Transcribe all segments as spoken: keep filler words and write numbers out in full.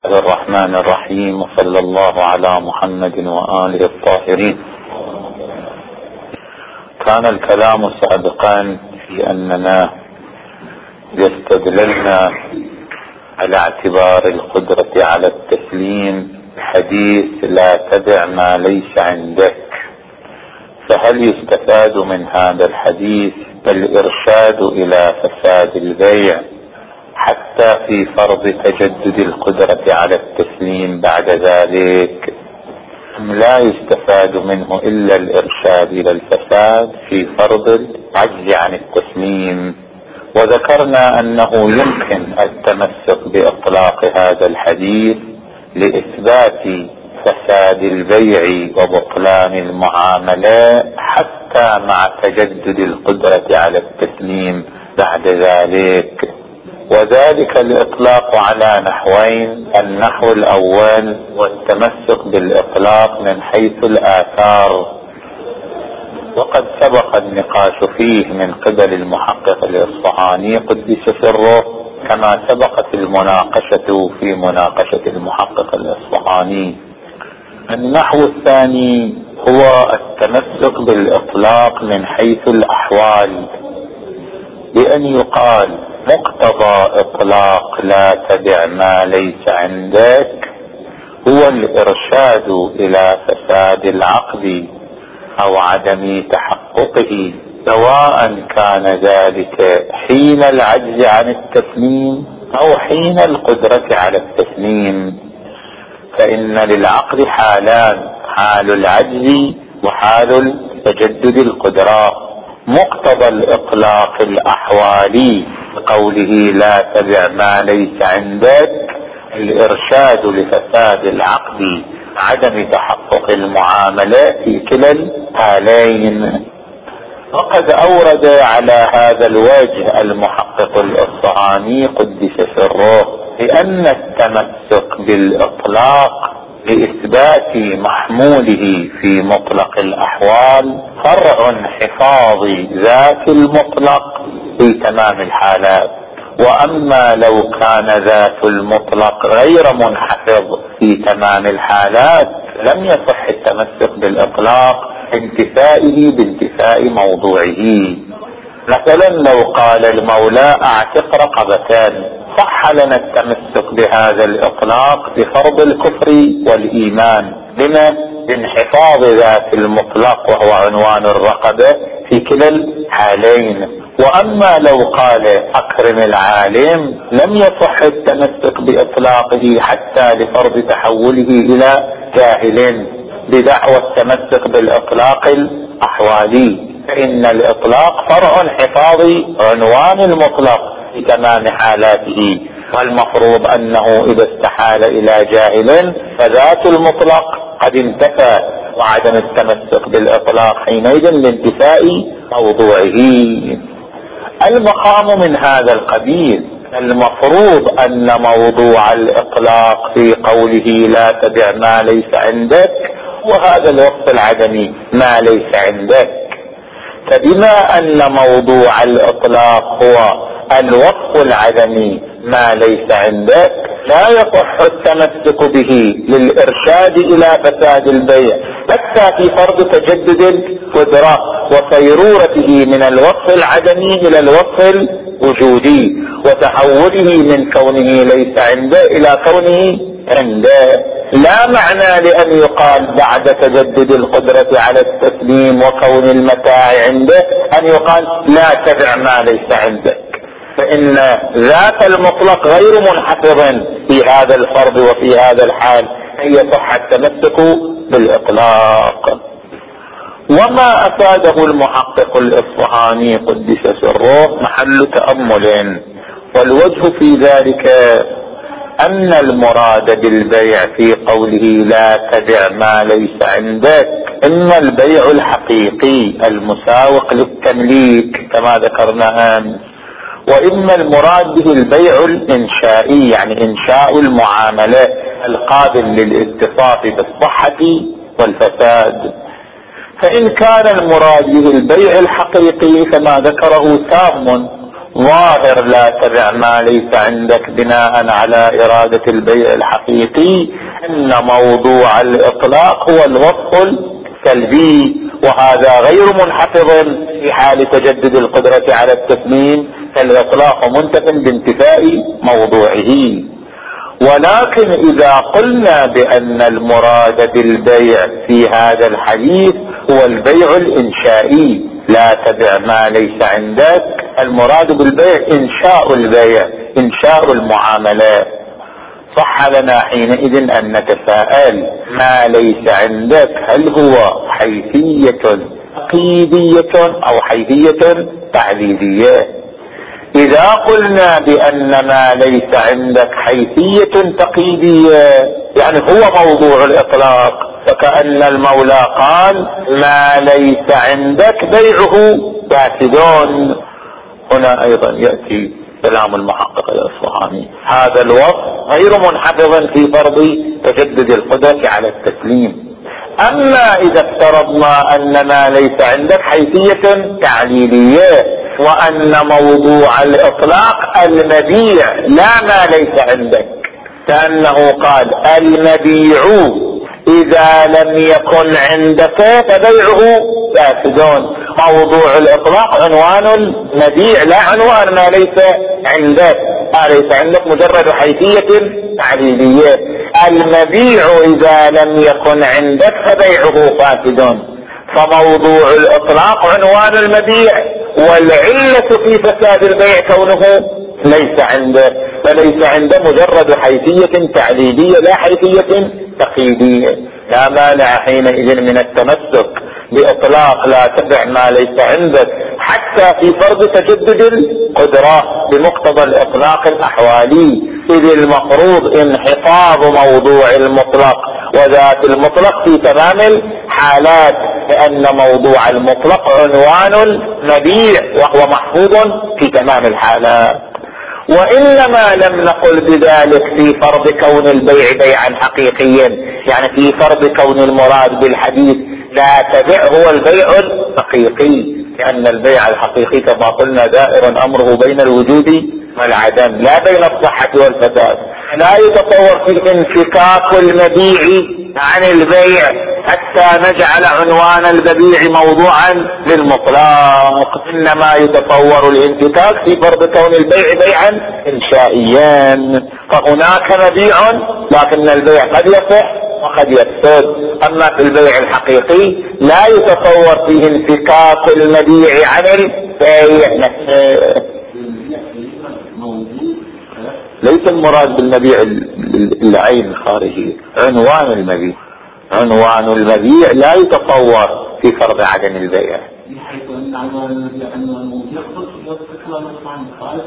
الرحمن الرحيم، وصلى الله على محمد وآله الطاهرين. كان الكلام سابقا في أننا استدللنا على اعتبار القدرة على التسليم حديث لا تبع ما ليس عندك. فهل يستفاد من هذا الحديث الإرشاد إلى فساد البيع حتى في فرض تجدد القدرة على التسليم بعد ذلك، أم لا يستفاد منه إلا الإرشاد إلى الفساد في فرض العجز عن التسليم؟ وذكرنا أنه يمكن التمسك بإطلاق هذا الحديث لإثبات فساد البيع وبطلان المعاملة حتى مع تجدد القدرة على التسليم بعد ذلك، وذلك الإطلاق على نحوين. النحو الأول والتمسك بالإطلاق من حيث الآثار، وقد سبق النقاش فيه من قبل المحقق الإصفهاني قدس سره، كما سبقت المناقشة في مناقشة المحقق الإصفهاني. النحو الثاني هو التمسك بالإطلاق من حيث الأحوال، بأن يقال مقتضى إطلاق لا تبع ما ليس عندك هو الإرشاد إلى فساد العقد أو عدم تحققه، سواء كان ذلك حين العجز عن التسليم أو حين القدرة على التسليم. فإن للعقد حالان، حال العجز وحال تجدد القدرة. مقتضى الإطلاق الأحوالي بقوله لا تبع ما ليس عندك الإرشاد لفساد العقد، عدم تحقق المعاملة في كلا الحالين. وقد أورد على هذا الوجه المحقق الإصفهاني قدس سره لأن التمسك بالإطلاق لإثبات محموله في مطلق الأحوال فرع حفاظ ذات المطلق في تمام الحالات. وأما لو كان ذات المطلق غير منحفظ في تمام الحالات لم يصح التمسك بالإطلاق انتفائه بانتفاء موضوعه. مثلا لو قال المولى اعتق رقبتان، صح لنا التمسك بهذا الإطلاق بفرض الكفر والإيمان، لما؟ بانحفاظ ذات المطلق وهو عنوان الرقبة في كلا الحالين. وأما لو قال أكرم العالم لم يصح التمسك بإطلاقه حتى لفرض تحوله إلى جاهل بدعوى التمسك بالإطلاق الأحوالي، فإن الإطلاق فرع حفاظ عنوان المطلق في تمام حالاته، والمفروض أنه إذا استحال إلى جاهل فذات المطلق قد انتفى، وعدم التمسك بالإطلاق حينئذ لانتفاء موضوعه. المقام من هذا القبيل. المفروض أن موضوع الإطلاق في قوله لا تبع ما ليس عندك وهذا الوصف العدمي ما ليس عندك، فبما أن موضوع الإطلاق هو الوصف العدمي ما ليس عندك لا يصح التمسك به للإرشاد إلى فساد البيع حتى في فرض تجدد القدرة وصيرورته من الوصف العدمي إلى الوصف الوجودي، وتحوله من كونه ليس عنده إلى كونه عنده. لا معنى لأن يقال بعد تجدد القدرة على التسليم وكون المتاع عنده أن يقال لا تبع ما ليس عندك، فإن ذات المطلق غير منحفظ في هذا الفرض وفي هذا الحال، أن يصح التمسك بالإطلاق. وما أفاده المحقق الإصفهاني قدس سره محل تأمل، والوجه في ذلك أن المراد بالبيع في قوله لا تبع ما ليس عندك إما البيع الحقيقي المساوق للتمليك كما ذكرنا أمس، وإما المراد به البيع الإنشائي يعني إنشاء المعاملة القابل للاتصاف بالصحة والفساد. فإن كان المراد به البيع الحقيقي فما ذكره تام، ظاهر لا تبع ما ليس عندك بناء على إرادة البيع الحقيقي أن موضوع الإطلاق هو الوصف السلبي، وهذا غير منحفظ في حال تجدد القدرة على التسليم، فالإطلاق منتف بانتفاء موضوعه. ولكن إذا قلنا بأن المراد بالبيع في هذا الحديث هو البيع الإنشائي، لا تبع ما ليس عندك، المراد بالبيع إنشاء البيع، إنشاء المعاملات، صح لنا حينئذ أن نتساءل ما ليس عندك هل هو حيثية تقييدية أو حيثية تعليلية؟ إذا قلنا بأن ما ليس عندك حيثية تقييدية يعني هو موضوع الإطلاق، فكأن المولى قال ما ليس عندك بيعه فاسدون. هنا أيضا يأتي كلام المحقق الأصفهاني، هذا الوصف غير منحفظ في فرض تجدد القدرة على التسليم. أما إذا افترضنا أن ما ليس عندك حيثية تعليلية وأن موضوع الإطلاق المبيع لا ما ليس عندك، كأنه قال المبيع إذا لم يكن عندك فبيعه فاسدون. موضوع الإطلاق عنوان المبيع لا عنوان ما ليس عندك، ما ليس عندك مجرد حيثية تعليلية. المبيع إذا لم يكن عندك فبيعه فاسدون، فموضوع الإطلاق عنوان المبيع، والعلة في فساد البيع كونه ليس عنده، فليس عنده مجرد حيثية تعليلية لا حيثية تقييدية. لا مانع حينئذ من التمسك بإطلاق لا تبع ما ليس عندك حتى في فرض تجدد القدرة بمقتضى الإطلاق الأحوالي، إذ المفروض انحفاظ موضوع المطلق وذات المطلق في تمام الحالات، لأن موضوع المطلق عنوان المبيع وهو محفوظ في تمام الحالات. وإنما لم نقل بذلك في فرض كون البيع بيعا حقيقيا، يعني في فرض كون المراد بالحديث لا تبع هو البيع الحقيقي، لأن البيع الحقيقي كما قلنا دائر أمره بين الوجود والعدم لا بين الصحة والفساد. لا يتصور في انفكاك المبيع عن البيع حتى نجعل عنوان البيع موضوعا للمطلق، إنما يتصور الانفكاك في فرض كون البيع بيعا إنشائيا، فهناك مبيع لكن البيع قد يصح وقد يفسد. أما في البيع الحقيقي لا يتصور فيه انفكاك المبيع عن البيع نفسه. ليس المراد بالمبيع العين الخارجي، عنوان المبيع، عنوان المبيع لا يتصور في فرض عدم البيع. بحيث أن عنوان المبيع عنوان يخرج يطلق عن خارج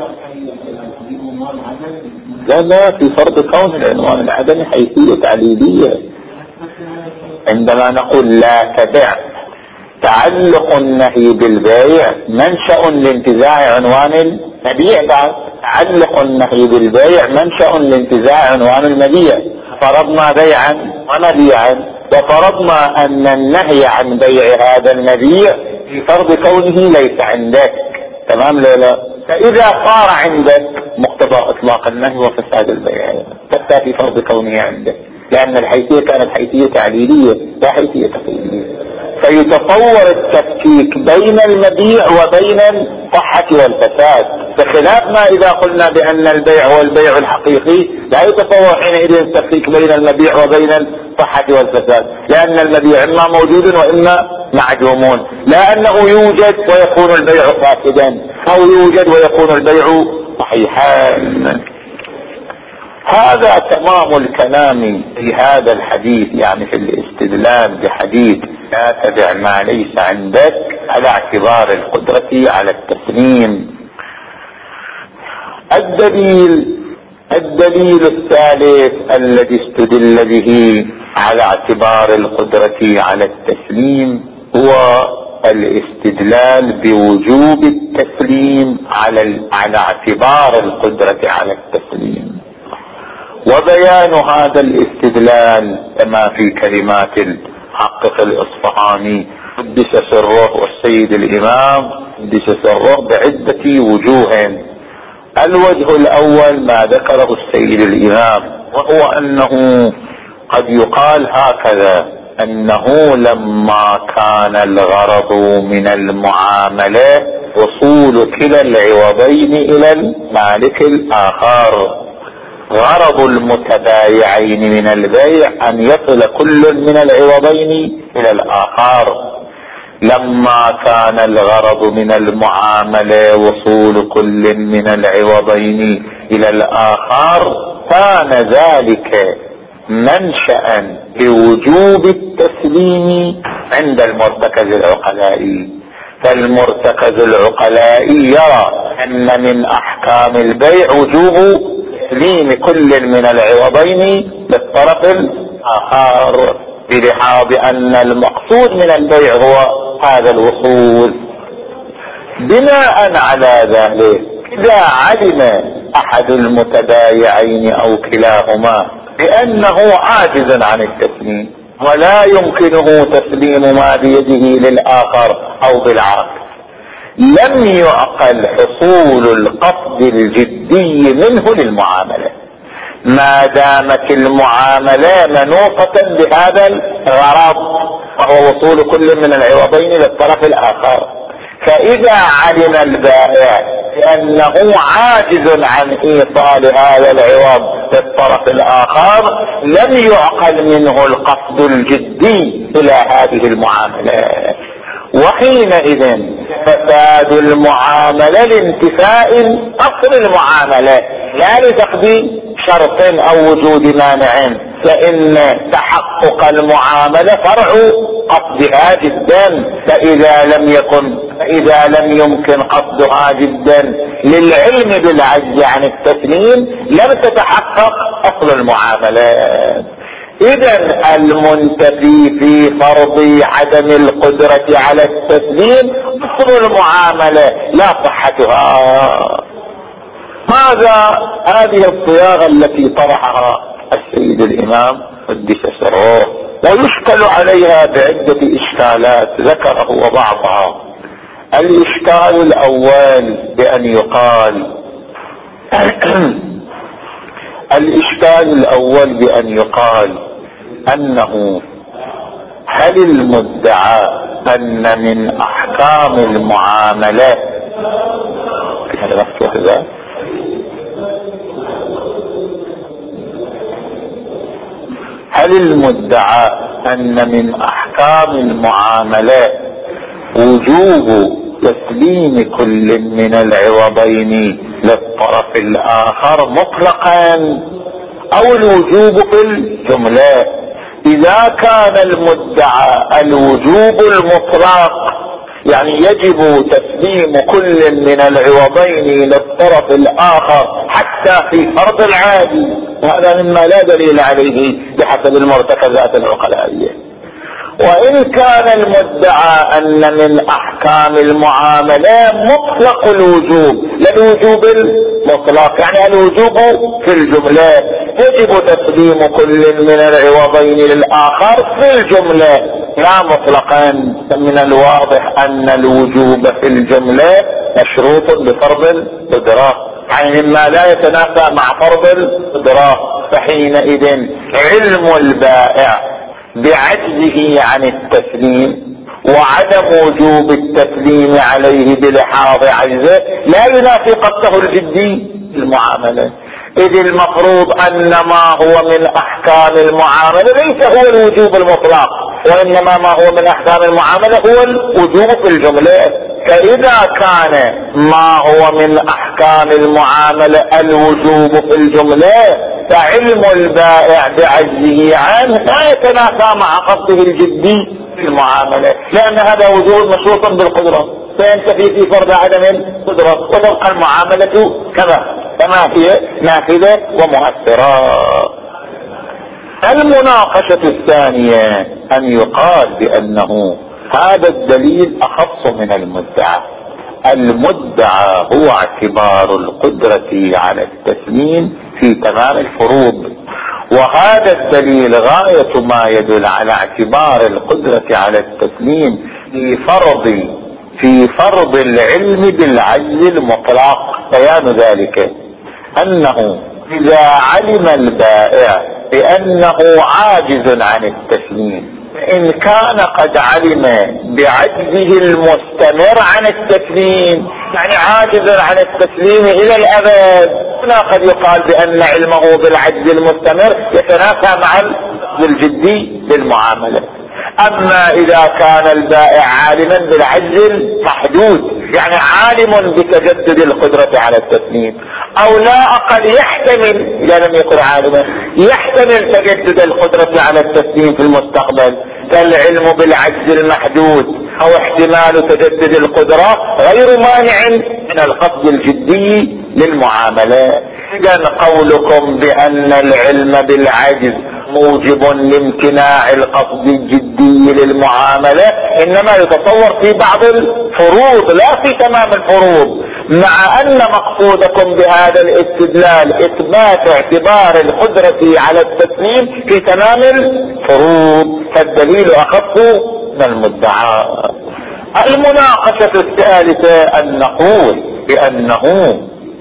لا لا في فرض كون العنوان العدمي حيثية تعليلية. عندما نقول لا تبع تعلق النهي بالبيع منشأ لانتزاع عنوان المبيع، بعد تعلق النهي بالبيع منشأ لانتزاع عنوان المبيع. فرضنا بيعا ومبيعا وفرضنا أن النهي عن بيع هذا المبيع في فرض كونه ليس عندك، تمام لا لا؟ فإذا صار عندك مقتضى إطلاق النهي وفساد البيع حتى في فرض كونه عندك، لأن الحيثية كانت حيثية تعليلية لا حيثية تقييدية. فيتصور التفكيك بين المبيع وبين الصحة والفساد، بخلاف ما إذا قلنا بأن البيع هو البيع الحقيقي لا يتصور حينئذ التفكيك بين المبيع وبين الصحة والفساد، لأن المبيع إما موجود وإما معدوم، لا أنه يوجد ويكون البيع فاسدا أو يوجد ويكون البيع صحيحا. هذا تمام الكلام في هذا الحديث، يعني في الاستدلال بحديث لا تبع ما ليس عندك على اعتبار القدرة على التسليم. الدليل الدليل الثالث الذي استدل به على اعتبار القدرة على التسليم هو الاستدلال بوجوب التسليم على على اعتبار القدرة على التسليم. وبيان هذا الاستدلال كما في كلمات المحقق الإصفهاني قدس سره والسيد الإمام قدس سره بعدة وجوه. الوجه الأول ما ذكره السيد الإمام، وهو أنه قد يقال هكذا: أنه لما كان الغرض من المعاملة وصول كلا العوضين إلى المالك الآخر، غرض المتبايعين من البيع أن يصل كل من العوضين إلى الآخر. لما كان الغرض من المعاملة وصول كل من العوضين إلى الآخر، كان ذلك منشأ بوجوب التسليم عند المرتكز العقلائي. فالمرتكز العقلائي يرى أن من أحكام البيع وجوب تسليم كل من العوضين للطرف الآخر، بلحاظ أن المقصود من البيع هو هذا الوصول. بناء على ذلك، إذا علم أحد المتبايعين أو كلاهما بأنه عاجز عن التسليم ولا يمكنه تسليم ما بيده للآخر أو بالعكس، لم يعقل حصول القصد الجدي منه للمعاملة، ما دامت المعاملة منوطة بهذا الغرض وهو وصول كل من العوضين للطرف الآخر. فإذا علم البائع بأنه عاجز عن إيصال هذا العوض للطرف الآخر، لم يعقل منه القصد الجدي إلى هذه المعاملة، وحينئذ فساد المعاملة لانتفاء أصل المعاملة لا لفقد شرط أو وجود مانع، فإن تحقق المعاملة فرع قصدها جدا. فإذا لم يكن فإذا لم يمكن قصدها جدا للعلم بالعجز عن التسليم، لم تتحقق أصل المعاملة. إذن المنتفي في فرض عدم القدرة على التسليم أصل المعاملة لا صحتها. هذا هذه الصياغة التي طرحها السيد الإمام قدس سره، ويشكل عليها بعدة إشكالات ذكره وبعضها. الإشكال الأول بأن يقال الإشكال الأول بأن يقال أنه هل المدعى أن من أحكام المعاملة هل المدعى أن من أحكام المعاملة وجوب تسليم كل من العوضين للطرف الآخر مطلقا أو الوجوب في الجملة؟ إذا كان المدعى الوجوب المطلق، يعني يجب تسليم كل من العوضين للطرف الآخر حتى في فرض العادي، وهذا مما لا دليل عليه بحسب المرتكزات العقلائية. وإن كان المدعى أن من أحكام المعاملة مطلق الوجوب، لا الوجوب المطلق، يعني الوجوب في الجملة، يجب تسليم كل من العوضين للآخر في الجملة لا مطلقا. من الواضح أن الوجوب في الجملة مشروط بفرض القدرة، يعني مما لا يتنافى مع فرض القدرة. فحينئذ علم البائع بعجزه عن التسليم وعدم وجوب التسليم عليه بلحاظ عجزه لا ينافي قصده الجدي المعاملة، إذ المفروض أن ما هو من أحكام المعاملة ليس هو الوجوب المطلق، وإنما ما هو من أحكام المعاملة هو الوجوب في الجملة. فإذا كان ما هو من أحكام المعاملة الوجوب في الجملة، فعلم البائع بعجزه عنه لا يتنافى مع قصده الجدي في المعاملة، لأن هذا وجوب مشروط بالقدرة، فينتفي في فرض عدم القدرة، وتبقى المعاملة كما كما هي نافذة ومؤثرة. المناقشة الثانية أن يقال بأنه هذا الدليل أخص من المدعى. المدعى هو اعتبار القدرة على التسليم في تمام الفروض، وهذا الدليل غاية ما يدل على اعتبار القدرة على التسليم في فرض في فرض العلم بالعجز المطلق. بيان ذلك أنه إذا علم البائع بأنه عاجز عن التسليم، إن كان قد علم بعجزه المستمر عن التسليم، يعني عاجز عن التسليم إلى الأبد، هنا قد يقال بأن علمه بالعجز المستمر يتنافى مع الجدي للمعاملة. أما إذا كان البائع عالما بالعجز المحدود، يعني عالم بتجدد القدرة على التسليم، أو لا أقل يحتمل، إذا لم يكن عالما يحتمل تجدد القدرة على التسليم في المستقبل، فالعلم بالعجز المحدود أو احتمال تجدد القدرة غير مانع من القصد الجدي للمعاملة. إذن قولكم بأن العلم بالعجز موجب لامتناع القصد الجدي للمعاملة إنما يتصور في بعض الفروض لا في تمام الفروض، مع أن مقصودكم بهذا الاستدلال إثبات اعتبار القدرة على التسليم في تمام الفروض، فالدليل أخف من المدعى. المناقشة الثالثة أن نقول بأنه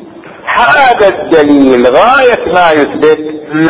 هذا الدليل غاية ما يثبت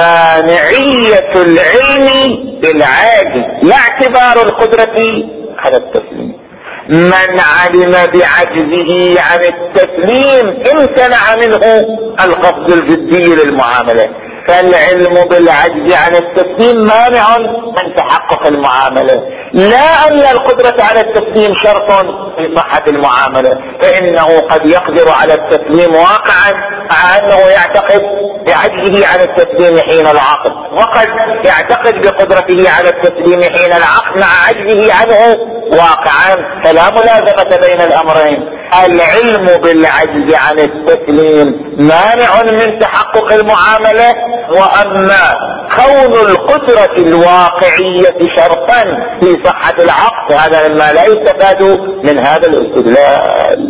مانعية العلم بالعاجز لا اعتبار القدرة على التسليم. من علم بعجزه عن التسليم امتنع منه القصد الجدي للمعاملة، فالعلم بالعجز عن التسليم مانع من تحقق المعاملة، لا أن القدرة على التسليم شرط في صحة المعاملة، فإنه قد يقدر على التسليم واقعا مع أنه يعتقد بعجزه عن التسليم حين العقد، وقد يعتقد بقدرته على التسليم حين العقد مع عجزه عنه واقعا، فلا ملازمة بين الأمرين. العلم بالعجز عن التسليم مانع من تحقق المعاملة، وأما كون القدرة الواقعية شرطا في صحة العقد هذا مما لا يستفاد من هذا الاستدلال.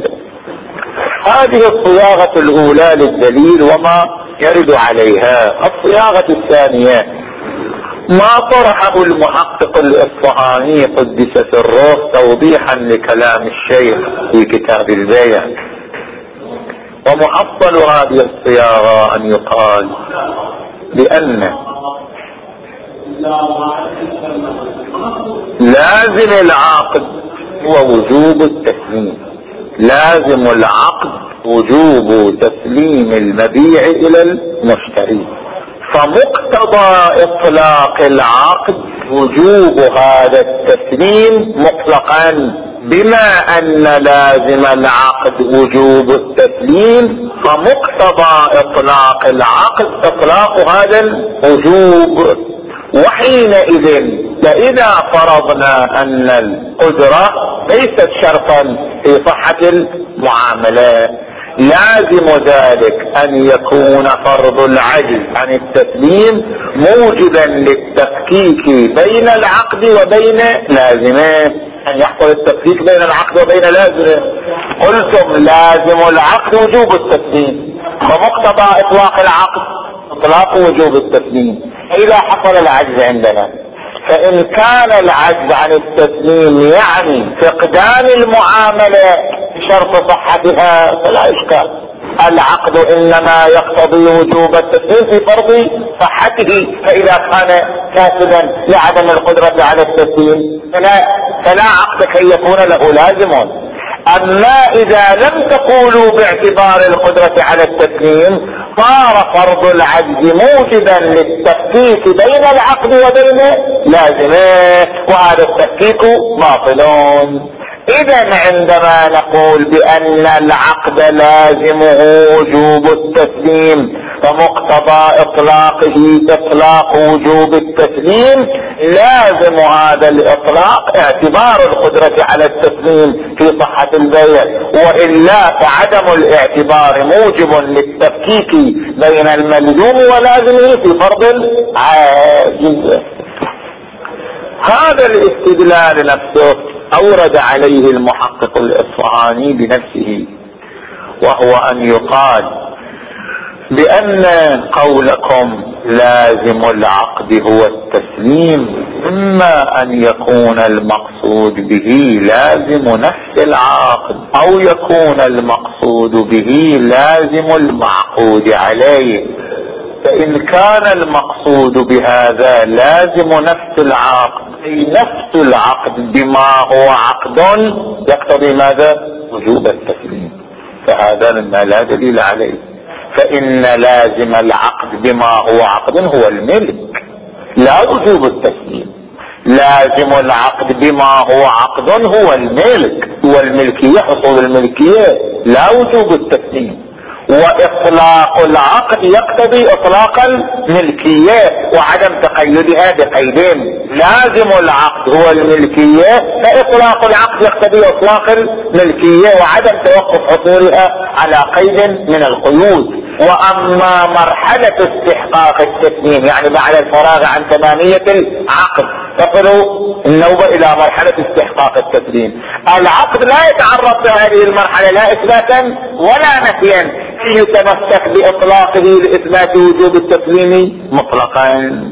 هذه الصياغة الأولى للدليل وما يرد عليها. الصياغة الثانية ما طرحه المحقق الإصفهاني قدس سره توضيحا لكلام الشيخ في كتاب البيع، ومحصل هذه الصياغة أن يقال بأن لازم العقد هو وجوب التسليم، لازم العقد وجوب تسليم المبيع إلى المشتري، فمقتضى إطلاق العقد وجوب هذا التسليم مطلقا، بما أن لازم العقد وجوب التسليم فمقتضى إطلاق العقد إطلاق هذا الوجوب. وحينئذ فإذا فرضنا أن القدرة ليست شرطا في صحة المعاملة، لازم ذلك أن يكون فرض العجز عن التسليم موجبا للتفكيك بين العقد وبين لازمه، أن يحصل التفكيك بين العقد وبين لازمه. قلتم لازم العقد وجوب التسليم، ومقتضى إطلاق العقد إطلاق وجوب التسليم. إذا حصل العجز عندنا، فإن كان العجز عن التسليم يعني فقدان المعاملة شرط صحتها فلا إشكال، العقد إنما يقتضي وجوب التسليم في فرض صحته، فإذا كان فاسدا لعدم القدرة على التسليم فلا, فلا عقد كي يكون له لازم. أما إذا لم تقولوا باعتبار القدرة على التسليم صار فرض العجز موجبا للتفكيك بين العقد وبين لازمه، وهذا التفكيك باطل. إذا عندما نقول بأن العقد لازمه وجوب التسليم فمقتضى إطلاقه إطلاق وجوب التسليم، لازم هذا الإطلاق اعتبار القدرة على التسليم في صحة البيع، وإلا فعدم الاعتبار موجب للتفكيك بين الملزوم ولازمه في فرض العاجز. هذا الاستدلال نفسه أورد عليه المحقق الإصفهاني بنفسه، وهو أن يقال بأن قولكم لازم العقد هو التسليم إما أن يكون المقصود به لازم نفس العقد، أو يكون المقصود به لازم المعقود عليه. فإن كان المقصود بهذا لازم نفس العقد، أي نفس العقد بما هو عقد يقتضي ماذا؟ وجوب التسليم، فهذا مما لا دليل عليه. فإن لازم العقد بما هو عقد هو الملك، لا وجوب التسليم. لازم العقد بما هو عقد هو الملك، والملكية حصول الملكية لا وجوب التسليم. وإطلاق العقد يقتضي إطلاق الملكية وعدم تقيدها بقيدين. لازم العقد هو الملكية، فإطلاق العقد يقتضي إطلاق الملكية وعدم توقف حصولها على قيد من القيود. وأما مرحلة استحقاق التسليم يعني بعد الفراغ عن تمامية العقد تصل النوبة إلى مرحلة استحقاق التسليم. العقد لا يتعرض في هذه المرحلة لا إثباتا ولا نفيا، يتمسك بإطلاقه لإثبات وجوب التسليم مطلقا.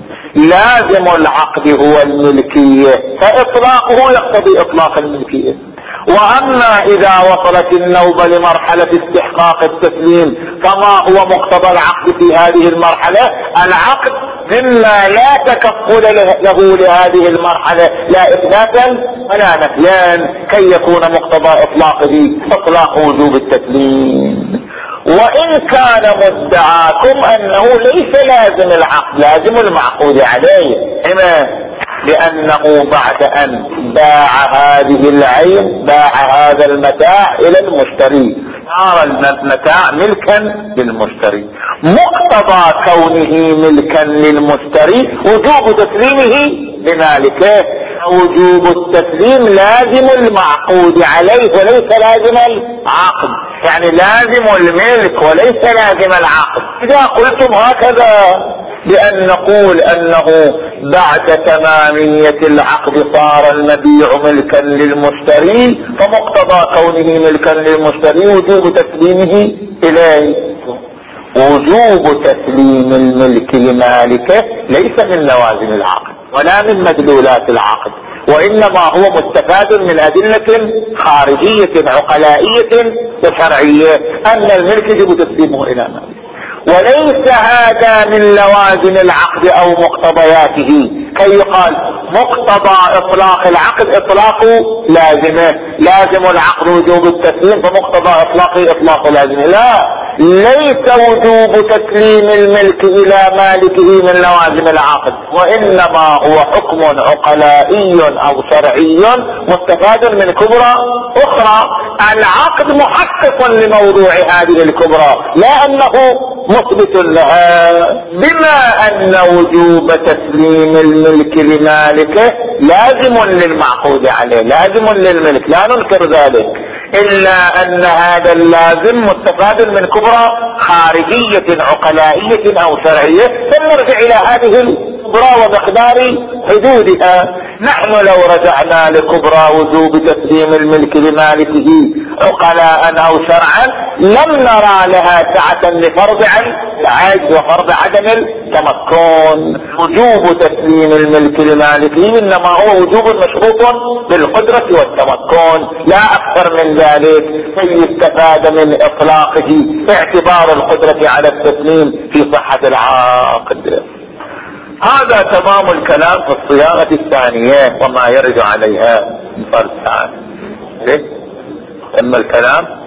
لازم العقد هو الملكية، فإطلاقه يقتضي إطلاق الملكية. وأما إذا وصلت النوبة لمرحلة استحقاق التسليم فما هو مقتضى العقد في هذه المرحلة؟ العقد مما لا تكفل له لهذه المرحلة لا إثباتا ولا نفيا، كي يكون مقتضى إطلاقه إطلاق وجوب التسليم. وإن كان مدعاكم أنه ليس لازم العقد، لازم المعقود عليه. إما لأنه بعد أن باع هذه العين باع هذا المتاع إلى المشتري، صار المتاع ملكا للمشتري. مقتضى كونه ملكا للمشتري وجوب تسليمه لمالكه. وجوب التسليم لازم المعقود عليه وليس لازم العقد، يعني لازم الملك وليس لازم العقد. إذا قلتم هكذا بأن نقول أنه بعد تمامية العقد صار المبيع ملكا للمشتري، فمقتضى كونه ملكا للمشتري وجوب تسليمه إليه. وجوب تسليم الملك لمالكه ليس من لوازم العقد ولا من مدلولات العقد، وإنما هو مستفاد من أدلة خارجية عقلائية وشرعية أن الملك يجب تسليمه إلى مالكه، وليس هذا من لوازم العقد أو مقتضياته. كي يقال مقتضى إطلاق العقد إطلاقه لازمه، لازم العقد وجوب التسليم فمقتضى إطلاقه إطلاق لازمه. لا، ليس وجوب تسليم الملك إلى مالكه من لوازم العقد، وإنما هو حكم عقلائي أو شرعي مستفاد من كبرى أخرى. العقد محقق لموضوع هذه الكبرى لا أنه مثبت لها، بما أن وجوب تسليم الملك لمالكه لازم للمعقود عليه، لازم للملك، لا ننكر ذلك، إلا أن هذا اللازم مستفاد من كبرى خارجية عقلائية أو شرعية، فلنرجع إلى هذه الكبرى ومقدار حدودها. نحن لو رجعنا لكبرى وجوب تسليم الملك لمالكه عقلاء أو شرعا لم نرى لها سعة لفرض العجز وفرض عدم التمكن. وجوب تسليم الملك لمالكه إنما هو وجوب مشروط بالقدرة والتمكن لا أكثر من ذلك، كي يستفاد من إطلاقه اعتبار القدرة على التسليم في صحة العقد. هذا تمام الكلام في الصياغة الثانية وما يرجع عليها من فرد تعالى. اما الكلام